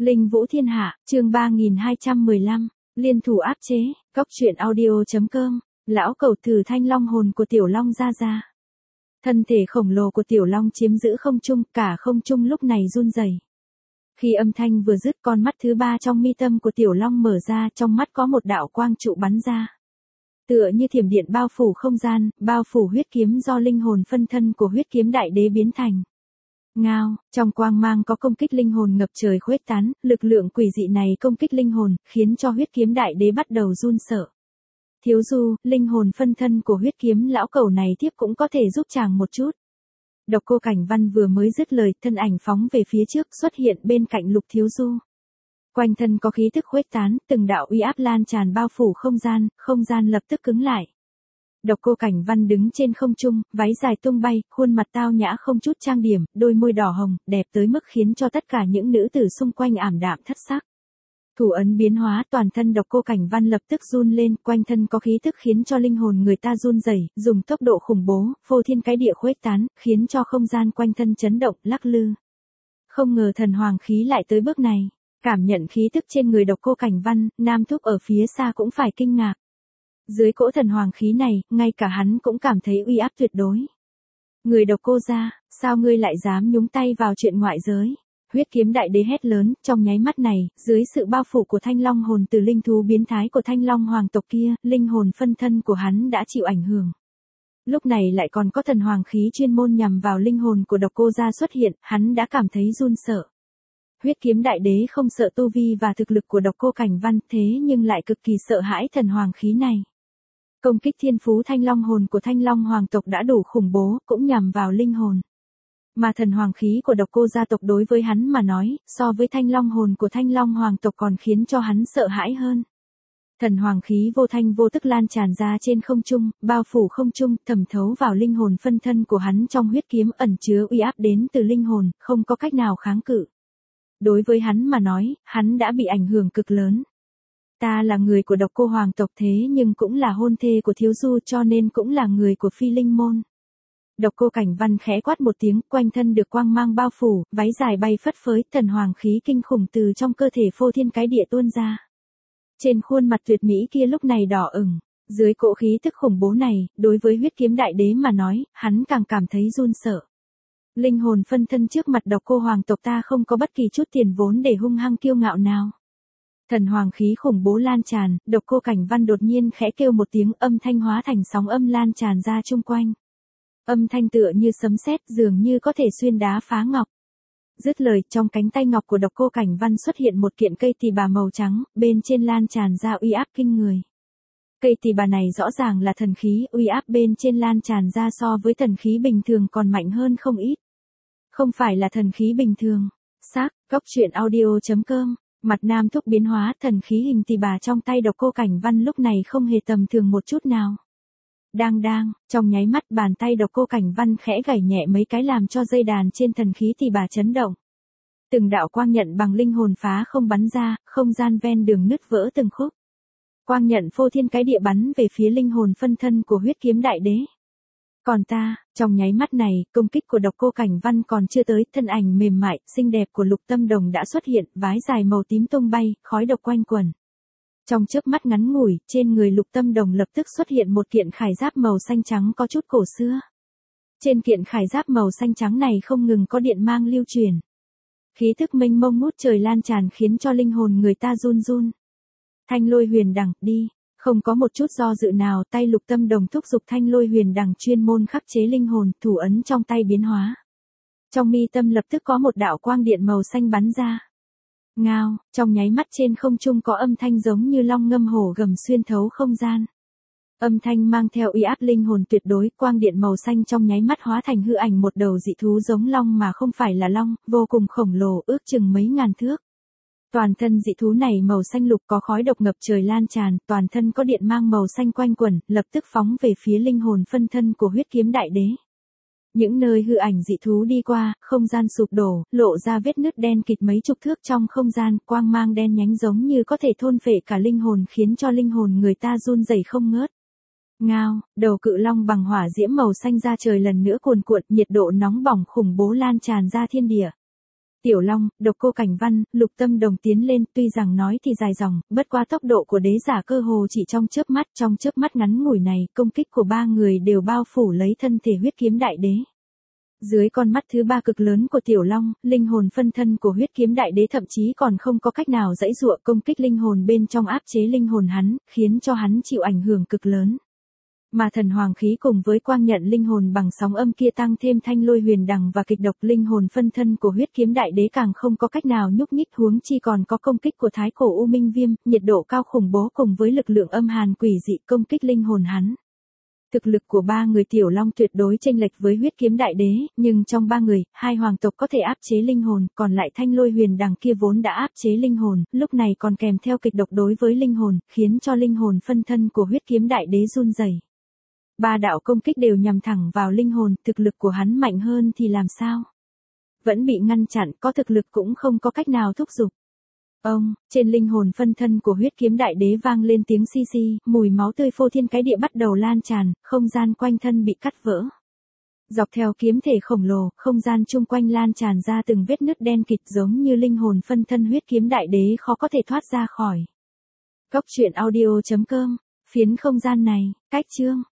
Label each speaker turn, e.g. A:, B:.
A: Linh Vũ Thiên Hạ, chương 3215, liên thủ áp chế, Cốc Truyện Audio.com, lão cẩu thử thanh long hồn của Tiểu Long ra ra. Thân thể khổng lồ của Tiểu Long chiếm giữ không trung, cả không trung lúc này run rẩy. Khi âm thanh vừa dứt, con mắt thứ ba trong mi tâm của Tiểu Long mở ra, trong mắt có một đạo quang trụ bắn ra. Tựa như thiểm điện bao phủ không gian, bao phủ huyết kiếm do linh hồn phân thân của huyết kiếm đại đế biến thành. Ngao, trong quang mang có công kích linh hồn ngập trời khuếch tán, lực lượng quỷ dị này công kích linh hồn, khiến cho huyết kiếm đại đế bắt đầu run sợ. Thiếu Du, linh hồn phân thân của huyết kiếm lão cẩu này tiếp cũng có thể giúp chàng một chút. Độc Cô Cảnh Văn vừa mới dứt lời, thân ảnh phóng về phía trước xuất hiện bên cạnh Lục Thiếu Du. Quanh thân có khí tức khuếch tán, từng đạo uy áp lan tràn bao phủ không gian lập tức cứng lại. Độc Cô Cảnh Văn đứng trên không trung, váy dài tung bay, khuôn mặt tao nhã không chút trang điểm, đôi môi đỏ hồng, đẹp tới mức khiến cho tất cả những nữ tử xung quanh ảm đạm thất sắc. Thủ ấn biến hóa, toàn thân Độc Cô Cảnh Văn lập tức run lên, quanh thân có khí tức khiến cho linh hồn người ta run rẩy, dùng tốc độ khủng bố, phô thiên cái địa khuếch tán, khiến cho không gian quanh thân chấn động, lắc lư. Không ngờ thần hoàng khí lại tới bước này. Cảm nhận khí tức trên người Độc Cô Cảnh Văn, Nam Thúc ở phía xa cũng phải kinh ngạc. Dưới cỗ thần hoàng khí này, ngay cả hắn cũng cảm thấy uy áp tuyệt đối. Người Độc Cô gia, sao ngươi lại dám nhúng tay vào chuyện ngoại giới? Huyết kiếm đại đế hét lớn, trong nháy mắt này, dưới sự bao phủ của thanh long hồn từ linh thú biến thái của thanh long hoàng tộc kia, linh hồn phân thân của hắn đã chịu ảnh hưởng. Lúc này lại còn có thần hoàng khí chuyên môn nhằm vào linh hồn của Độc Cô gia xuất hiện, hắn đã cảm thấy run sợ. Huyết kiếm đại đế không sợ tu vi và thực lực của Độc Cô Cảnh Văn, thế nhưng lại cực kỳ sợ hãi thần hoàng khí này. Công kích thiên phú thanh long hồn của thanh long hoàng tộc đã đủ khủng bố, cũng nhằm vào linh hồn. Mà thần hoàng khí của Độc Cô gia tộc đối với hắn mà nói, so với thanh long hồn của thanh long hoàng tộc còn khiến cho hắn sợ hãi hơn. Thần hoàng khí vô thanh vô tức lan tràn ra trên không trung, bao phủ không trung, thẩm thấu vào linh hồn phân thân của hắn trong huyết kiếm ẩn chứa uy áp đến từ linh hồn, không có cách nào kháng cự. Đối với hắn mà nói, hắn đã bị ảnh hưởng cực lớn. Ta là người của Độc Cô hoàng tộc thế nhưng cũng là hôn thê của Thiếu Du cho nên cũng là người của Phi Linh môn. Độc Cô Cảnh Văn khẽ quát một tiếng, quanh thân được quang mang bao phủ, váy dài bay phất phới, thần hoàng khí kinh khủng từ trong cơ thể phô thiên cái địa tuôn ra. Trên khuôn mặt tuyệt mỹ kia lúc này đỏ ửng, dưới cỗ khí tức khủng bố này, đối với huyết kiếm đại đế mà nói, hắn càng cảm thấy run sợ. Linh hồn phân thân trước mặt Độc Cô hoàng tộc ta không có bất kỳ chút tiền vốn để hung hăng kiêu ngạo nào. Thần hoàng khí khủng bố lan tràn, Độc Cô Cảnh Văn đột nhiên khẽ kêu một tiếng, âm thanh hóa thành sóng âm lan tràn ra chung quanh. Âm thanh tựa như sấm sét, dường như có thể xuyên đá phá ngọc. Dứt lời, trong cánh tay ngọc của Độc Cô Cảnh Văn xuất hiện một kiện cây tỳ bà màu trắng, bên trên lan tràn ra uy áp kinh người. Cây tỳ bà này rõ ràng là thần khí, uy áp bên trên lan tràn ra so với thần khí bình thường còn mạnh hơn không ít. Không phải là thần khí bình thường. Cốc Truyện Audio.com, mặt Nam Thúc biến hóa, thần khí hình tỳ bà trong tay Độc Cô Cảnh Văn lúc này không hề tầm thường một chút nào. Trong nháy mắt bàn tay Độc Cô Cảnh Văn khẽ gảy nhẹ mấy cái làm cho dây đàn trên thần khí tỳ bà chấn động. Từng đạo quang nhận bằng linh hồn phá không bắn ra, không gian ven đường nứt vỡ từng khúc. Quang nhận phô thiên cái địa bắn về phía linh hồn phân thân của huyết kiếm đại đế. Còn ta, trong nháy mắt này, công kích của Độc Cô Cảnh Văn còn chưa tới, thân ảnh mềm mại, xinh đẹp của Lục Tâm Đồng đã xuất hiện, váy dài màu tím tung bay, khói độc quanh quẩn. Trong chớp mắt ngắn ngủi, trên người Lục Tâm Đồng lập tức xuất hiện một kiện khải giáp màu xanh trắng có chút cổ xưa. Trên kiện khải giáp màu xanh trắng này không ngừng có điện mang lưu truyền. Khí thức mênh mông ngút trời lan tràn khiến cho linh hồn người ta run run. Thanh Lôi Huyền Đằng, đi. Không có một chút do dự nào, tay Lục Tâm Đồng thúc giục Thanh Lôi Huyền Đằng chuyên môn khắc chế linh hồn, thủ ấn trong tay biến hóa. Trong mi tâm lập tức có một đạo quang điện màu xanh bắn ra. Ngao, trong nháy mắt trên không trung có âm thanh giống như long ngâm hổ gầm xuyên thấu không gian. Âm thanh mang theo uy áp linh hồn tuyệt đối, quang điện màu xanh trong nháy mắt hóa thành hư ảnh một đầu dị thú giống long mà không phải là long, vô cùng khổng lồ, ước chừng mấy ngàn thước. Toàn thân dị thú này màu xanh lục có khói độc ngập trời lan tràn, toàn thân có điện mang màu xanh quanh quẩn, lập tức phóng về phía linh hồn phân thân của huyết kiếm đại đế. Những nơi hư ảnh dị thú đi qua, không gian sụp đổ, lộ ra vết nứt đen kịt mấy chục thước trong không gian, quang mang đen nhánh giống như có thể thôn phệ cả linh hồn khiến cho linh hồn người ta run rẩy không ngớt. Ngao, đầu cự long bằng hỏa diễm màu xanh ra trời lần nữa cuồn cuộn, nhiệt độ nóng bỏng khủng bố lan tràn ra thiên địa. Tiểu Long, Độc Cô Cảnh Văn, Lục Tâm Đồng tiến lên, tuy rằng nói thì dài dòng, bất quá tốc độ của đế giả cơ hồ chỉ trong chớp mắt ngắn ngủi này, công kích của ba người đều bao phủ lấy thân thể huyết kiếm đại đế. Dưới con mắt thứ ba cực lớn của Tiểu Long, linh hồn phân thân của huyết kiếm đại đế thậm chí còn không có cách nào giãy giụa, công kích linh hồn bên trong áp chế linh hồn hắn, khiến cho hắn chịu ảnh hưởng cực lớn. Mà thần hoàng khí cùng với quang nhận linh hồn bằng sóng âm kia tăng thêm thanh lôi huyền đằng và kịch độc, linh hồn phân thân của huyết kiếm đại đế càng không có cách nào nhúc nhích, huống chi còn có công kích của thái cổ u minh viêm, nhiệt độ cao khủng bố cùng với lực lượng âm hàn quỷ dị công kích linh hồn hắn. Thực lực của ba người Tiểu Long tuyệt đối chênh lệch với huyết kiếm đại đế, nhưng trong ba người, hai hoàng tộc có thể áp chế linh hồn, còn lại thanh lôi huyền đằng kia vốn đã áp chế linh hồn, lúc này còn kèm theo kịch độc đối với linh hồn, khiến cho linh hồn phân thân của huyết kiếm đại đế run rẩy. Ba đạo công kích đều nhằm thẳng vào linh hồn, thực lực của hắn mạnh hơn thì làm sao? Vẫn bị ngăn chặn, có thực lực cũng không có cách nào thúc giục. Trên linh hồn phân thân của huyết kiếm đại đế vang lên tiếng xi xi, mùi máu tươi phô thiên cái địa bắt đầu lan tràn, không gian quanh thân bị cắt vỡ. Dọc theo kiếm thể khổng lồ, không gian chung quanh lan tràn ra từng vết nứt đen kịt giống như linh hồn phân thân huyết kiếm đại đế khó có thể thoát ra khỏi. Góc truyện audio.com, phiến không gian này, cách chương.